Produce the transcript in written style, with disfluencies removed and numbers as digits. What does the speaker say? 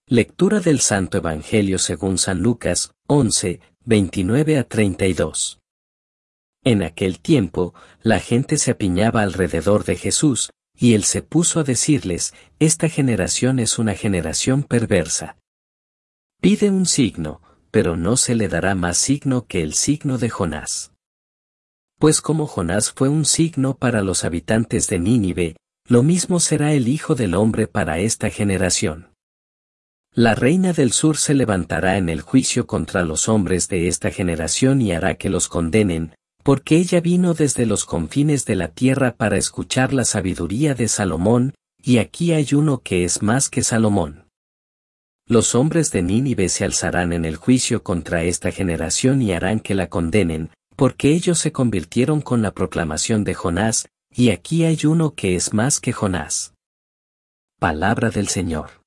Lectura del Santo Evangelio según San Lucas, 11, 29 a 32. En aquel tiempo, la gente se apiñaba alrededor de Jesús, y él se puso a decirles: esta generación es una generación perversa. Pide un signo, pero no se le dará más signo que el signo de Jonás. Pues como Jonás fue un signo para los habitantes de Nínive, lo mismo será el Hijo del Hombre para esta generación. La reina del sur se levantará en el juicio contra los hombres de esta generación y hará que los condenen, porque ella vino desde los confines de la tierra para escuchar la sabiduría de Salomón, y aquí hay uno que es más que Salomón. Los hombres de Nínive se alzarán en el juicio contra esta generación y harán que la condenen, porque ellos se convirtieron con la proclamación de Jonás, y aquí hay uno que es más que Jonás. Palabra del Señor.